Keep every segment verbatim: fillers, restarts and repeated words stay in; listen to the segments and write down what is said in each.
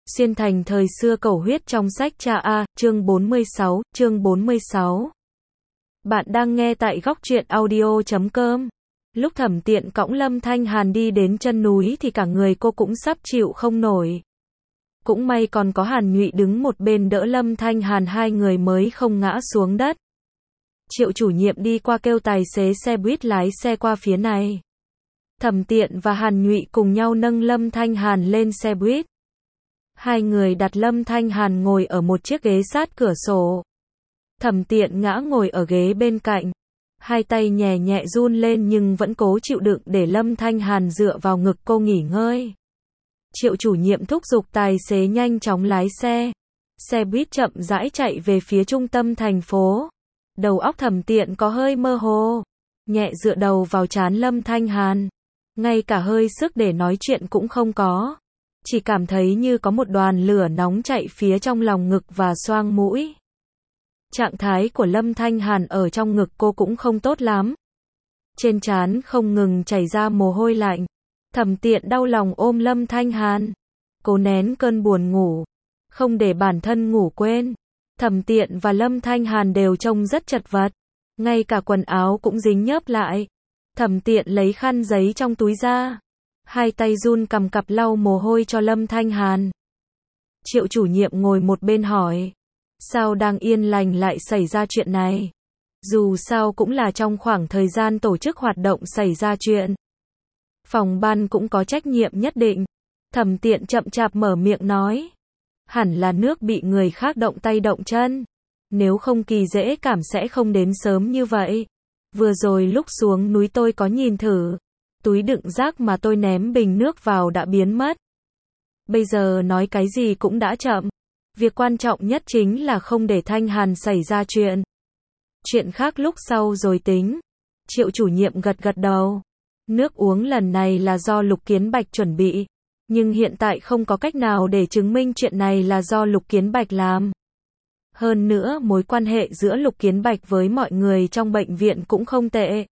Xuyên thành thời xưa cầu huyết trong sách cha A, chương bốn mươi sáu, chương bốn mươi sáu. Bạn đang nghe tại góc truyện audio chấm com. Lúc Thẩm Tiện cõng Lâm Thanh Hàn đi đến chân núi thì cả người cô cũng sắp chịu không nổi. Cũng may còn có Hàn Nhụy đứng một bên đỡ Lâm Thanh Hàn, hai người mới không ngã xuống đất. Triệu chủ nhiệm đi qua kêu tài xế xe buýt lái xe qua phía này. Thẩm Tiện và Hàn Nhụy cùng nhau nâng Lâm Thanh Hàn lên xe buýt. Hai người đặt Lâm Thanh Hàn ngồi ở một chiếc ghế sát cửa sổ. Thẩm Tiện ngã ngồi ở ghế bên cạnh. Hai tay nhẹ nhẹ run lên nhưng vẫn cố chịu đựng để Lâm Thanh Hàn dựa vào ngực cô nghỉ ngơi. Triệu chủ nhiệm thúc giục tài xế nhanh chóng lái xe. Xe buýt chậm rãi chạy về phía trung tâm thành phố. Đầu óc Thẩm Tiện có hơi mơ hồ. Nhẹ dựa đầu vào trán Lâm Thanh Hàn. Ngay cả hơi sức để nói chuyện cũng không có. Chỉ cảm thấy như có một đoàn lửa nóng chạy phía trong lòng ngực và xoang mũi. Trạng thái của Lâm Thanh Hàn ở trong ngực cô cũng không tốt lắm. Trên trán không ngừng chảy ra mồ hôi lạnh. Thẩm Tiện đau lòng ôm Lâm Thanh Hàn. Cố nén cơn buồn ngủ. Không để bản thân ngủ quên. Thẩm Tiện và Lâm Thanh Hàn đều trông rất chật vật. Ngay cả quần áo cũng dính nhớp lại. Thẩm Tiện lấy khăn giấy trong túi ra. Hai tay run cầm cặp lau mồ hôi cho Lâm Thanh Hàn. Triệu chủ nhiệm ngồi một bên hỏi. Sao đang yên lành lại xảy ra chuyện này? Dù sao cũng là trong khoảng thời gian tổ chức hoạt động xảy ra chuyện. Phòng ban cũng có trách nhiệm nhất định. Thẩm Tiện chậm chạp mở miệng nói. Hẳn là nước bị người khác động tay động chân. Nếu không Kỳ Dễ Cảm sẽ không đến sớm như vậy. Vừa rồi lúc xuống núi tôi có nhìn thử. Túi đựng rác mà tôi ném bình nước vào đã biến mất. Bây giờ nói cái gì cũng đã chậm. Việc quan trọng nhất chính là không để Thanh Hàn xảy ra chuyện. Chuyện khác lúc sau rồi tính. Triệu chủ nhiệm gật gật đầu. Nước uống lần này là do Lục Kiến Bạch chuẩn bị. Nhưng hiện tại không có cách nào để chứng minh chuyện này là do Lục Kiến Bạch làm. Hơn nữa mối quan hệ giữa Lục Kiến Bạch với mọi người trong bệnh viện cũng không tệ.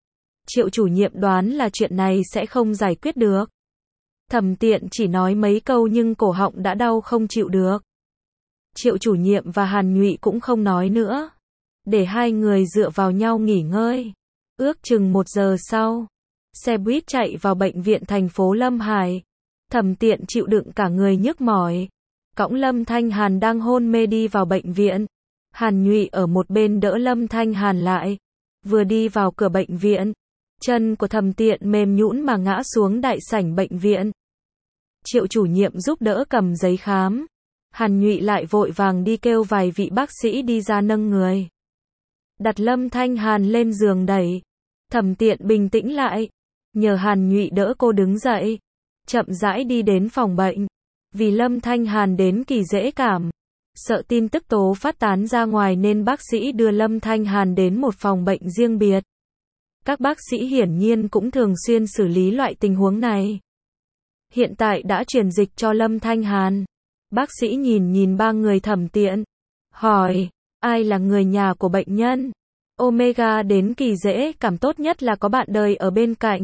Triệu chủ nhiệm đoán là chuyện này sẽ không giải quyết được. Thẩm Tiện chỉ nói mấy câu nhưng cổ họng đã đau không chịu được. Triệu chủ nhiệm và Hàn Nhụy cũng không nói nữa. Để hai người dựa vào nhau nghỉ ngơi. Ước chừng một giờ sau. Xe buýt chạy vào bệnh viện thành phố Lâm Hải. Thẩm Tiện chịu đựng cả người nhức mỏi. Cõng Lâm Thanh Hàn đang hôn mê đi vào bệnh viện. Hàn Nhụy ở một bên đỡ Lâm Thanh Hàn lại. Vừa đi vào cửa bệnh viện. Chân của Thẩm Tiện mềm nhũn mà ngã xuống đại sảnh bệnh viện. Triệu chủ nhiệm giúp đỡ cầm giấy khám. Hàn Nhụy lại vội vàng đi kêu vài vị bác sĩ đi ra nâng người. Đặt Lâm Thanh Hàn lên giường đẩy. Thẩm Tiện bình tĩnh lại. Nhờ Hàn Nhụy đỡ cô đứng dậy. Chậm rãi đi đến phòng bệnh. Vì Lâm Thanh Hàn đến Kỳ Dễ Cảm. Sợ tin tức tố phát tán ra ngoài nên bác sĩ đưa Lâm Thanh Hàn đến một phòng bệnh riêng biệt. Các bác sĩ hiển nhiên cũng thường xuyên xử lý loại tình huống này. Hiện tại đã truyền dịch cho Lâm Thanh Hàn. Bác sĩ nhìn nhìn ba người Thẩm Tiện. Hỏi, ai là người nhà của bệnh nhân? Omega đến Kỳ Dễ Cảm tốt nhất là có bạn đời ở bên cạnh.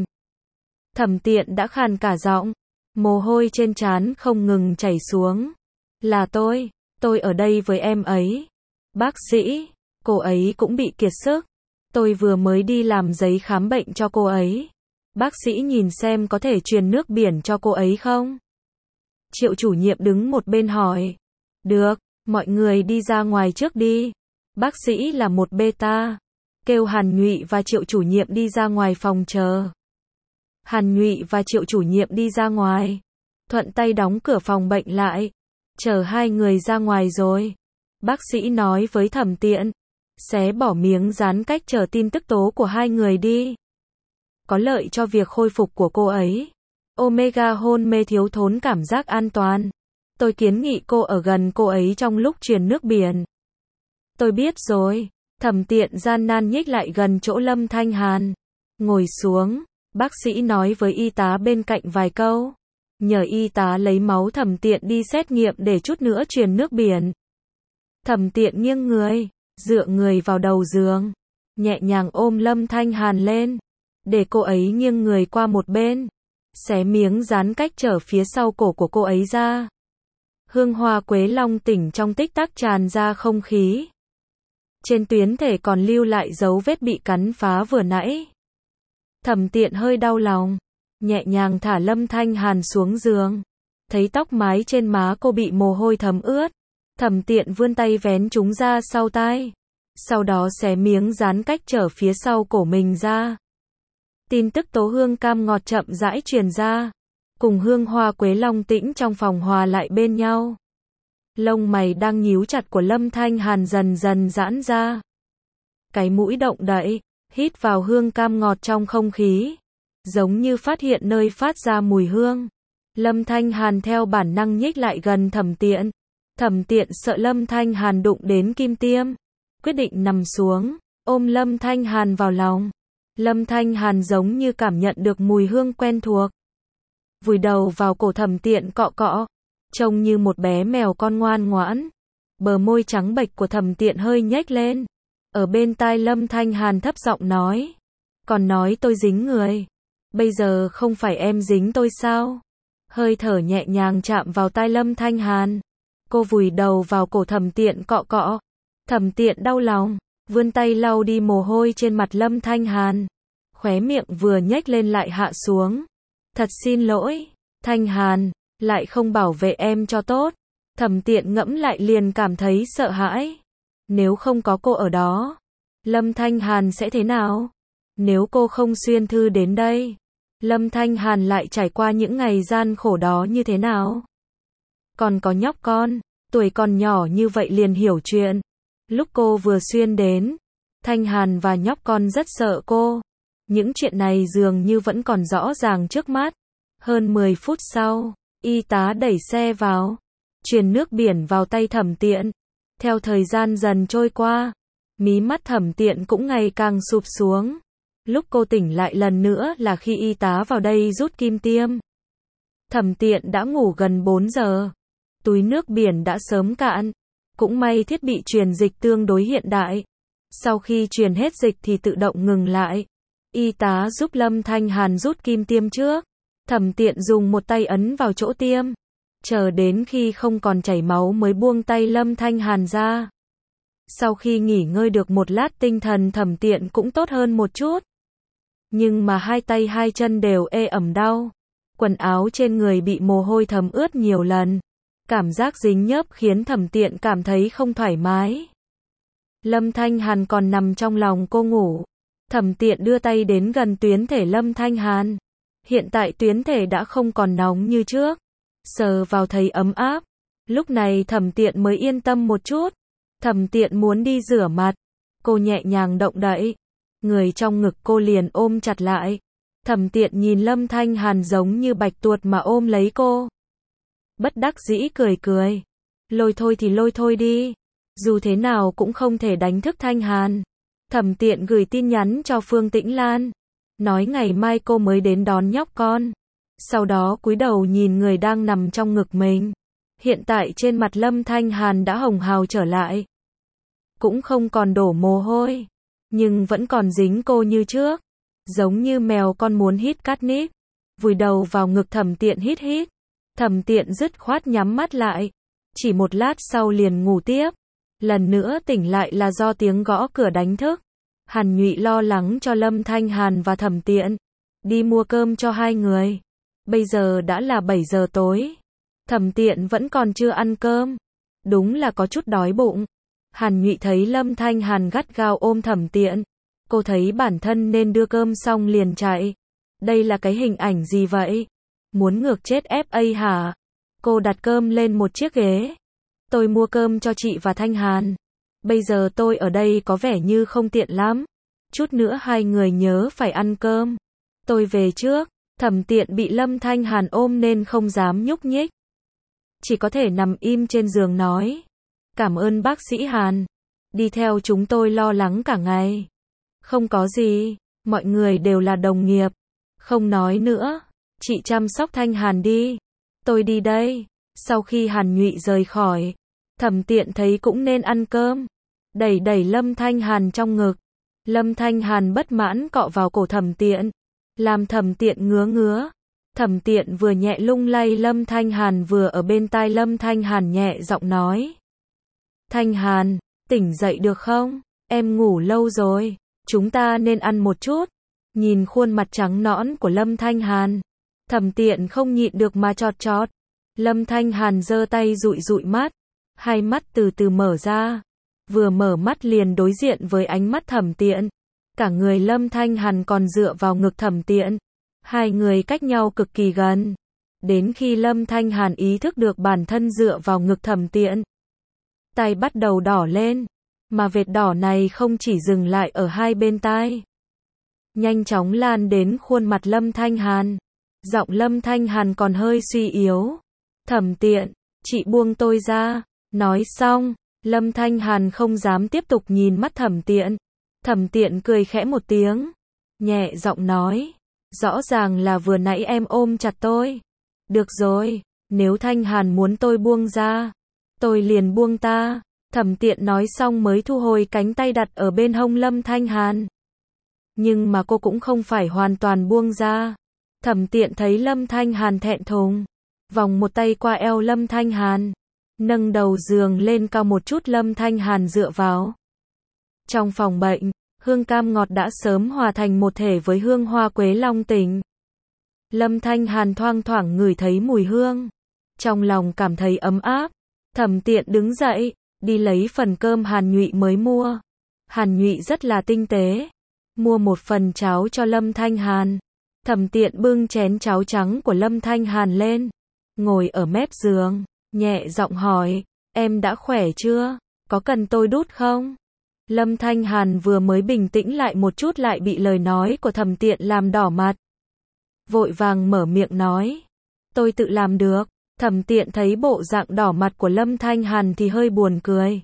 Thẩm Tiện đã khàn cả giọng. Mồ hôi trên trán không ngừng chảy xuống. Là tôi, tôi ở đây với em ấy. Bác sĩ, cô ấy cũng bị kiệt sức. Tôi vừa mới đi làm giấy khám bệnh cho cô ấy. Bác sĩ nhìn xem có thể truyền nước biển cho cô ấy không? Triệu chủ nhiệm đứng một bên hỏi. Được, mọi người đi ra ngoài trước đi. Bác sĩ là một beta. Kêu Hàn Nhụy và Triệu chủ nhiệm đi ra ngoài phòng chờ. Hàn Nhụy và Triệu chủ nhiệm đi ra ngoài. Thuận tay đóng cửa phòng bệnh lại. Chờ hai người ra ngoài rồi. Bác sĩ nói với Thẩm Tiện. Xé bỏ miếng dán cách chờ tin tức tố của hai người đi. Có lợi cho việc khôi phục của cô ấy. Omega hôn mê thiếu thốn cảm giác an toàn. Tôi kiến nghị cô ở gần cô ấy trong lúc truyền nước biển. Tôi biết rồi. Thẩm Tiện gian nan nhích lại gần chỗ Lâm Thanh Hàn. Ngồi xuống. Bác sĩ nói với y tá bên cạnh vài câu. Nhờ y tá lấy máu Thẩm Tiện đi xét nghiệm để chút nữa truyền nước biển. Thẩm Tiện nghiêng người. Dựa người vào đầu giường. Nhẹ nhàng ôm Lâm Thanh Hàn lên. Để cô ấy nghiêng người qua một bên. Xé miếng dán cách trở phía sau cổ của cô ấy ra. Hương hoa quế long tỉnh trong tích tắc tràn ra không khí. Trên tuyến thể còn lưu lại dấu vết bị cắn phá vừa nãy. Thẩm Tiện hơi đau lòng, nhẹ nhàng thả Lâm Thanh Hàn xuống giường. Thấy tóc mái trên má cô bị mồ hôi thấm ướt, Thẩm Tiện vươn tay vén chúng ra sau tai. Sau đó xé miếng dán cách trở phía sau cổ mình ra. Tin tức tố hương cam ngọt chậm rãi truyền ra, cùng hương hoa quế long tĩnh trong phòng hòa lại bên nhau. Lông mày đang nhíu chặt của Lâm Thanh Hàn dần dần giãn ra. Cái mũi động đậy, hít vào hương cam ngọt trong không khí, giống như phát hiện nơi phát ra mùi hương. Lâm Thanh Hàn theo bản năng nhích lại gần Thẩm Tiện. Thẩm Tiện sợ Lâm Thanh Hàn đụng đến kim tiêm, quyết định nằm xuống, ôm Lâm Thanh Hàn vào lòng. Lâm Thanh Hàn giống như cảm nhận được mùi hương quen thuộc, vùi đầu vào cổ Thẩm Tiện cọ cọ, trông như một bé mèo con ngoan ngoãn. Bờ môi trắng bệch của Thẩm Tiện hơi nhếch lên. Ở bên tai Lâm Thanh Hàn thấp giọng nói, còn nói tôi dính người, bây giờ không phải em dính tôi sao? Hơi thở nhẹ nhàng chạm vào tai Lâm Thanh Hàn. Cô vùi đầu vào cổ Thẩm Tiện cọ cọ. Thẩm Tiện đau lòng, vươn tay lau đi mồ hôi trên mặt Lâm Thanh Hàn. Khóe miệng vừa nhếch lên lại hạ xuống. Thật xin lỗi, Thanh Hàn, lại không bảo vệ em cho tốt. Thẩm Tiện ngẫm lại liền cảm thấy sợ hãi. Nếu không có cô ở đó, Lâm Thanh Hàn sẽ thế nào? Nếu cô không xuyên thư đến đây, Lâm Thanh Hàn lại trải qua những ngày gian khổ đó như thế nào? Còn có nhóc con, tuổi còn nhỏ như vậy liền hiểu chuyện. Lúc cô vừa xuyên đến, Thanh Hàn và nhóc con rất sợ cô. Những chuyện này dường như vẫn còn rõ ràng trước mắt. Hơn mười phút sau, y tá đẩy xe vào, truyền nước biển vào tay Thẩm Tiện. Theo thời gian dần trôi qua, mí mắt Thẩm Tiện cũng ngày càng sụp xuống. Lúc cô tỉnh lại lần nữa là khi y tá vào đây rút kim tiêm. Thẩm Tiện đã ngủ gần bốn giờ. Túi nước biển đã sớm cạn. Cũng may thiết bị truyền dịch tương đối hiện đại. Sau khi truyền hết dịch thì tự động ngừng lại. Y tá giúp Lâm Thanh Hàn rút kim tiêm trước. Thẩm Tiện dùng một tay ấn vào chỗ tiêm, chờ đến khi không còn chảy máu mới buông tay Lâm Thanh Hàn ra. Sau khi nghỉ ngơi được một lát tinh thần Thẩm Tiện cũng tốt hơn một chút. Nhưng mà hai tay hai chân đều ê ẩm đau. Quần áo trên người bị mồ hôi thấm ướt nhiều lần. Cảm giác dính nhớp khiến Thẩm Tiện cảm thấy không thoải mái. Lâm Thanh Hàn còn nằm trong lòng cô ngủ. Thẩm Tiện đưa tay đến gần tuyến thể Lâm Thanh Hàn. Hiện tại tuyến thể đã không còn nóng như trước. Sờ vào thấy ấm áp. Lúc này Thẩm Tiện mới yên tâm một chút. Thẩm Tiện muốn đi rửa mặt. Cô nhẹ nhàng động đậy. Người trong ngực cô liền ôm chặt lại. Thẩm Tiện nhìn Lâm Thanh Hàn giống như bạch tuộc mà ôm lấy cô. Bất đắc dĩ cười cười. Lôi thôi thì lôi thôi đi. Dù thế nào cũng không thể đánh thức Thanh Hàn. Thẩm Tiện gửi tin nhắn cho Phương Tĩnh Lan. Nói ngày mai cô mới đến đón nhóc con. Sau đó cúi đầu nhìn người đang nằm trong ngực mình. Hiện tại trên mặt Lâm Thanh Hàn đã hồng hào trở lại. Cũng không còn đổ mồ hôi. Nhưng vẫn còn dính cô như trước. Giống như mèo con muốn hít catnip. Vùi đầu vào ngực Thẩm Tiện hít hít. Thẩm Tiện dứt khoát nhắm mắt lại. Chỉ một lát sau liền ngủ tiếp. Lần nữa tỉnh lại là do tiếng gõ cửa đánh thức. Hàn Nhụy lo lắng cho Lâm Thanh Hàn và Thẩm Tiện. Đi mua cơm cho hai người. Bây giờ đã là bảy giờ tối. Thẩm Tiện vẫn còn chưa ăn cơm. Đúng là có chút đói bụng. Hàn Nhụy thấy Lâm Thanh Hàn gắt gao ôm Thẩm Tiện. Cô thấy bản thân nên đưa cơm xong liền chạy. Đây là cái hình ảnh gì vậy? Muốn ngược chết ép a hả? Cô đặt cơm lên một chiếc ghế. Tôi mua cơm cho chị và Thanh Hàn. Bây giờ tôi ở đây có vẻ như không tiện lắm. Chút nữa hai người nhớ phải ăn cơm. Tôi về trước. Thẩm Tiện bị Lâm Thanh Hàn ôm nên không dám nhúc nhích. Chỉ có thể nằm im trên giường nói. Cảm ơn bác sĩ Hàn. Đi theo chúng tôi lo lắng cả ngày. Không có gì. Mọi người đều là đồng nghiệp. Không nói nữa. Chị chăm sóc Thanh Hàn đi. Tôi đi đây. Sau khi Hàn Nhụy rời khỏi, Thẩm Tiện thấy cũng nên ăn cơm. Đẩy đẩy Lâm Thanh Hàn trong ngực. Lâm Thanh Hàn bất mãn cọ vào cổ Thẩm Tiện. Làm Thẩm Tiện ngứa ngứa. Thẩm Tiện vừa nhẹ lung lay Lâm Thanh Hàn vừa ở bên tai Lâm Thanh Hàn nhẹ giọng nói. Thanh Hàn, tỉnh dậy được không? Em ngủ lâu rồi, chúng ta nên ăn một chút. Nhìn khuôn mặt trắng nõn của Lâm Thanh Hàn, Thẩm Tiện không nhịn được mà chọt chọt. Lâm Thanh Hàn giơ tay dụi dụi mắt, hai mắt từ từ mở ra. Vừa mở mắt liền đối diện với ánh mắt Thẩm Tiện. Cả người Lâm Thanh Hàn còn dựa vào ngực Thẩm Tiện. Hai người cách nhau cực kỳ gần. Đến khi Lâm Thanh Hàn ý thức được bản thân dựa vào ngực Thẩm Tiện, tay bắt đầu đỏ lên. Mà vệt đỏ này không chỉ dừng lại ở hai bên tai, nhanh chóng lan đến khuôn mặt Lâm Thanh Hàn. Giọng Lâm Thanh Hàn còn hơi suy yếu. Thẩm Tiện, chị buông tôi ra. Nói xong, Lâm Thanh Hàn không dám tiếp tục nhìn mắt Thẩm Tiện. Thẩm Tiện cười khẽ một tiếng, nhẹ giọng nói. Rõ ràng là vừa nãy em ôm chặt tôi. Được rồi, nếu Thanh Hàn muốn tôi buông ra, tôi liền buông ta. Thẩm Tiện nói xong mới thu hồi cánh tay đặt ở bên hông Lâm Thanh Hàn. Nhưng mà cô cũng không phải hoàn toàn buông ra. Thẩm Tiện thấy Lâm Thanh Hàn thẹn thùng, vòng một tay qua eo Lâm Thanh Hàn, nâng đầu giường lên cao một chút. Lâm Thanh Hàn dựa vào. Trong phòng bệnh, hương cam ngọt đã sớm hòa thành một thể với hương hoa quế long tỉnh. Lâm Thanh Hàn thoang thoảng ngửi thấy mùi hương, trong lòng cảm thấy ấm áp. Thẩm Tiện đứng dậy, đi lấy phần cơm Hàn Nhụy mới mua. Hàn Nhụy rất là tinh tế, mua một phần cháo cho Lâm Thanh Hàn. Thẩm Tiện bưng chén cháo trắng của Lâm Thanh Hàn lên, ngồi ở mép giường, nhẹ giọng hỏi, em đã khỏe chưa? Có cần tôi đút không? Lâm Thanh Hàn vừa mới bình tĩnh lại một chút lại bị lời nói của Thẩm Tiện làm đỏ mặt. Vội vàng mở miệng nói, tôi tự làm được. Thẩm Tiện thấy bộ dạng đỏ mặt của Lâm Thanh Hàn thì hơi buồn cười.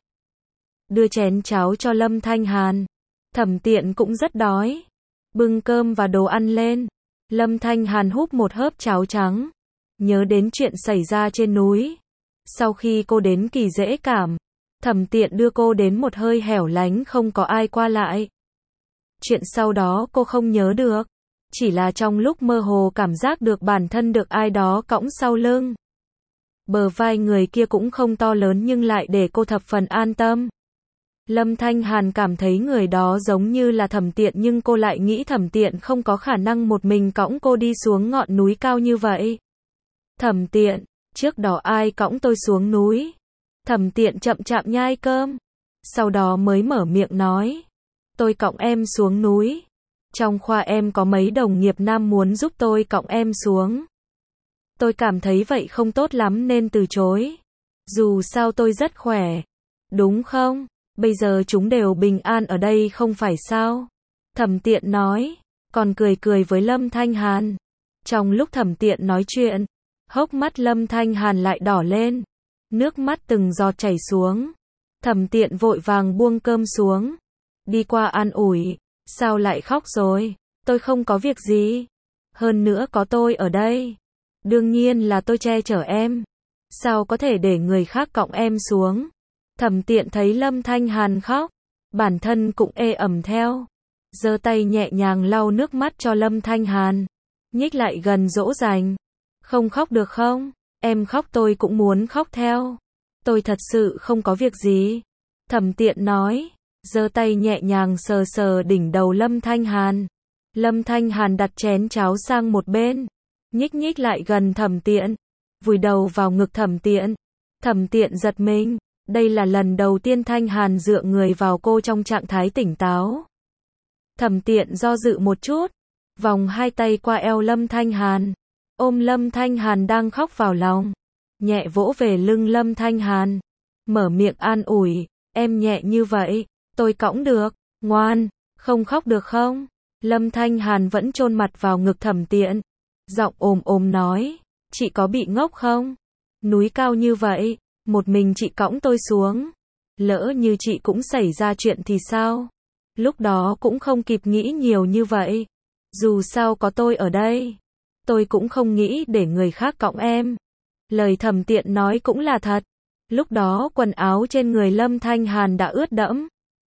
Đưa chén cháo cho Lâm Thanh Hàn. Thẩm Tiện cũng rất đói. Bưng cơm và đồ ăn lên. Lâm Thanh Hàn húp một hớp cháo trắng. Nhớ đến chuyện xảy ra trên núi. Sau khi cô đến Kỳ Dễ Cảm, Thẩm Tiện đưa cô đến một hơi hẻo lánh không có ai qua lại. Chuyện sau đó cô không nhớ được. Chỉ là trong lúc mơ hồ cảm giác được bản thân được ai đó cõng sau lưng. Bờ vai người kia cũng không to lớn nhưng lại để cô thập phần an tâm. Lâm Thanh Hàn cảm thấy người đó giống như là Thẩm Tiện nhưng cô lại nghĩ Thẩm Tiện không có khả năng một mình cõng cô đi xuống ngọn núi cao như vậy. Thẩm Tiện, trước đó ai cõng tôi xuống núi? Thẩm Tiện chậm chạp nhai cơm, sau đó mới mở miệng nói, tôi cõng em xuống núi. Trong khoa em có mấy đồng nghiệp nam muốn giúp tôi cõng em xuống. Tôi cảm thấy vậy không tốt lắm nên từ chối. Dù sao tôi rất khỏe. Đúng không? Bây giờ chúng đều bình an ở đây không phải sao? Thẩm Tiện nói, còn cười cười với Lâm Thanh Hàn. Trong lúc Thẩm Tiện nói chuyện, hốc mắt Lâm Thanh Hàn lại đỏ lên. Nước mắt từng giọt chảy xuống. Thẩm Tiện vội vàng buông cơm xuống. Đi qua an ủi. Sao lại khóc rồi? Tôi không có việc gì. Hơn nữa có tôi ở đây. Đương nhiên là tôi che chở em. Sao có thể để người khác cõng em xuống? Thẩm Tiện thấy Lâm Thanh Hàn khóc, bản thân cũng ê ẩm theo. Giơ tay nhẹ nhàng lau nước mắt cho Lâm Thanh Hàn. Nhích lại gần dỗ dành. Không khóc được không? Em khóc tôi cũng muốn khóc theo. Tôi thật sự không có việc gì. Thẩm Tiện nói. Giơ tay nhẹ nhàng sờ sờ đỉnh đầu Lâm Thanh Hàn. Lâm Thanh Hàn đặt chén cháo sang một bên. Nhích nhích lại gần Thẩm Tiện. Vùi đầu vào ngực Thẩm Tiện. Thẩm Tiện giật mình. Đây là lần đầu tiên Thanh Hàn dựa người vào cô trong trạng thái tỉnh táo. Thẩm Tiện do dự một chút. Vòng hai tay qua eo Lâm Thanh Hàn. Ôm Lâm Thanh Hàn đang khóc vào lòng. Nhẹ vỗ về lưng Lâm Thanh Hàn. Mở miệng an ủi. Em nhẹ như vậy. Tôi cõng được. Ngoan. Không khóc được không? Lâm Thanh Hàn vẫn chôn mặt vào ngực Thẩm Tiện. Giọng ồm ồm nói. Chị có bị ngốc không? Núi cao như vậy. Một mình chị cõng tôi xuống. Lỡ như chị cũng xảy ra chuyện thì sao? Lúc đó cũng không kịp nghĩ nhiều như vậy. Dù sao có tôi ở đây. Tôi cũng không nghĩ để người khác cõng em. Lời Thẩm Tiện nói cũng là thật. Lúc đó quần áo trên người Lâm Thanh Hàn đã ướt đẫm.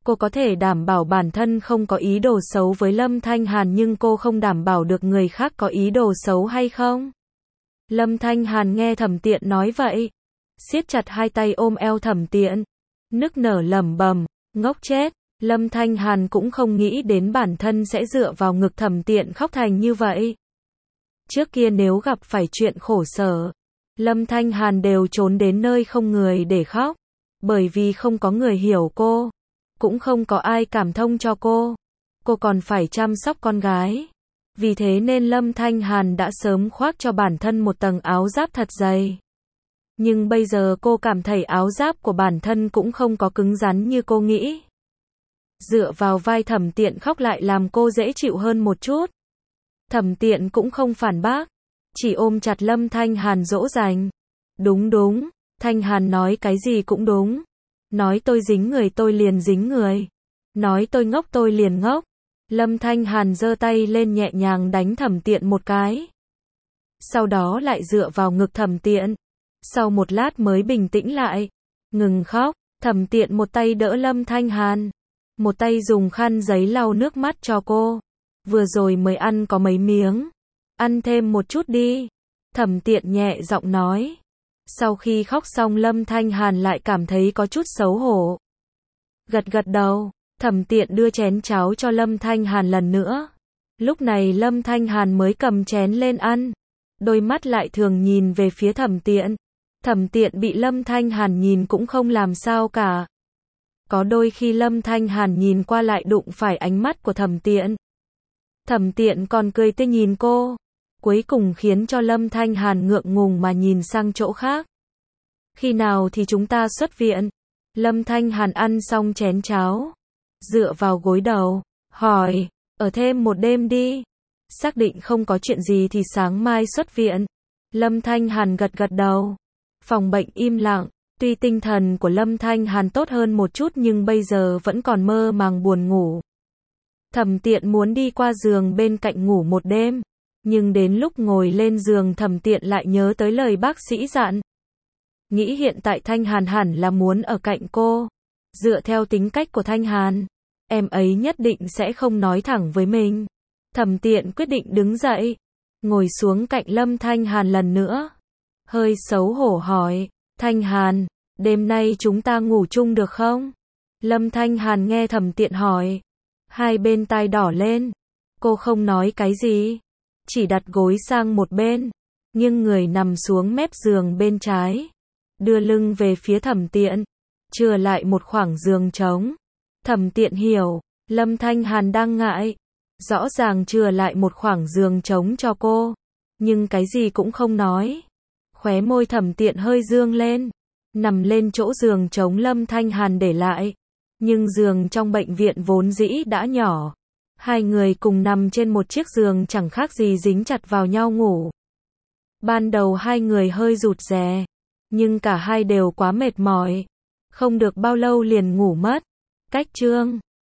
Cô có thể đảm bảo bản thân không có ý đồ xấu với Lâm Thanh Hàn nhưng cô không đảm bảo được người khác có ý đồ xấu hay không? Lâm Thanh Hàn nghe Thẩm Tiện nói vậy, siết chặt hai tay ôm eo Thẩm Tiện, nức nở lẩm bẩm, ngốc chết. Lâm Thanh Hàn cũng không nghĩ đến bản thân sẽ dựa vào ngực Thẩm Tiện khóc thành như vậy. Trước kia nếu gặp phải chuyện khổ sở, Lâm Thanh Hàn đều trốn đến nơi không người để khóc, bởi vì không có người hiểu cô, cũng không có ai cảm thông cho cô. Cô còn phải chăm sóc con gái. Vì thế nên Lâm Thanh Hàn đã sớm khoác cho bản thân một tầng áo giáp thật dày. Nhưng bây giờ cô cảm thấy áo giáp của bản thân cũng không có cứng rắn như cô nghĩ. Dựa vào vai Thẩm Tiện khóc lại làm cô dễ chịu hơn một chút. Thẩm Tiện cũng không phản bác, chỉ ôm chặt Lâm Thanh Hàn dỗ dành. Đúng đúng, Thanh Hàn nói cái gì cũng đúng. Nói tôi dính người tôi liền dính người. Nói tôi ngốc tôi liền ngốc. Lâm Thanh Hàn giơ tay lên nhẹ nhàng đánh Thẩm Tiện một cái. Sau đó lại dựa vào ngực Thẩm Tiện. Sau một lát mới bình tĩnh lại. Ngừng khóc, Thẩm Tiện một tay đỡ Lâm Thanh Hàn. Một tay dùng khăn giấy lau nước mắt cho cô. Vừa rồi mới ăn có mấy miếng. Ăn thêm một chút đi. Thẩm Tiện nhẹ giọng nói. Sau khi khóc xong Lâm Thanh Hàn lại cảm thấy có chút xấu hổ. Gật gật đầu, Thẩm Tiện đưa chén cháo cho Lâm Thanh Hàn lần nữa. Lúc này Lâm Thanh Hàn mới cầm chén lên ăn. Đôi mắt lại thường nhìn về phía Thẩm Tiện. Thẩm Tiện bị Lâm Thanh Hàn nhìn cũng không làm sao cả. Có đôi khi Lâm Thanh Hàn nhìn qua lại đụng phải ánh mắt của Thẩm Tiện. Thẩm Tiện còn cười tươi nhìn cô. Cuối cùng khiến cho Lâm Thanh Hàn ngượng ngùng mà nhìn sang chỗ khác. Khi nào thì chúng ta xuất viện? Lâm Thanh Hàn ăn xong chén cháo, dựa vào gối đầu, hỏi, ở thêm một đêm đi. Xác định không có chuyện gì thì sáng mai xuất viện. Lâm Thanh Hàn gật gật đầu. Phòng bệnh im lặng, tuy tinh thần của Lâm Thanh Hàn tốt hơn một chút nhưng bây giờ vẫn còn mơ màng buồn ngủ. Thẩm Tiện muốn đi qua giường bên cạnh ngủ một đêm. Nhưng đến lúc ngồi lên giường Thẩm Tiện lại nhớ tới lời bác sĩ dặn. Nghĩ hiện tại Thanh Hàn hẳn là muốn ở cạnh cô. Dựa theo tính cách của Thanh Hàn, em ấy nhất định sẽ không nói thẳng với mình. Thẩm Tiện quyết định đứng dậy, ngồi xuống cạnh Lâm Thanh Hàn lần nữa. Hơi xấu hổ hỏi, Thanh Hàn, đêm nay chúng ta ngủ chung được không? Lâm Thanh Hàn nghe Thẩm Tiện hỏi, hai bên tai đỏ lên. Cô không nói cái gì, chỉ đặt gối sang một bên, nghiêng người nằm xuống mép giường bên trái, đưa lưng về phía Thẩm Tiện, chừa lại một khoảng giường trống. Thẩm Tiện hiểu, Lâm Thanh Hàn đang ngại, rõ ràng chừa lại một khoảng giường trống cho cô, nhưng cái gì cũng không nói. Khóe môi Thẩm Tiện hơi dương lên, nằm lên chỗ giường trống Lâm Thanh Hàn để lại, nhưng giường trong bệnh viện vốn dĩ đã nhỏ. Hai người cùng nằm trên một chiếc giường chẳng khác gì dính chặt vào nhau ngủ. Ban đầu hai người hơi rụt rè, nhưng cả hai đều quá mệt mỏi. Không được bao lâu liền ngủ mất. Cách chương